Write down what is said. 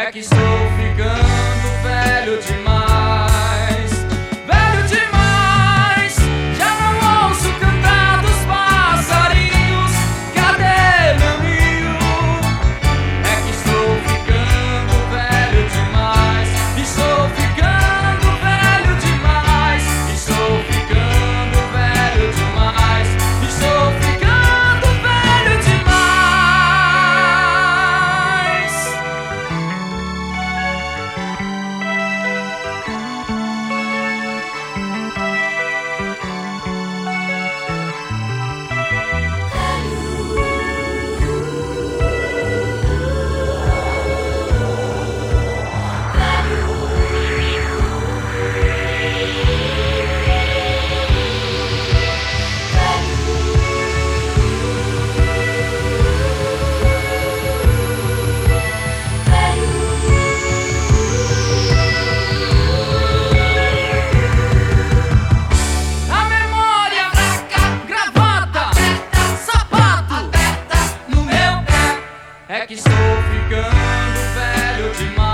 É que estou ficando velho demais, velho demais. Já não ouço cantar dos passarinhos. Cadê meu rio? É que estou ficando velho demais. Estou ficando velho demais. Estou ficando velho demais. Estou ficando velho demais. É que estou ficando velho demais.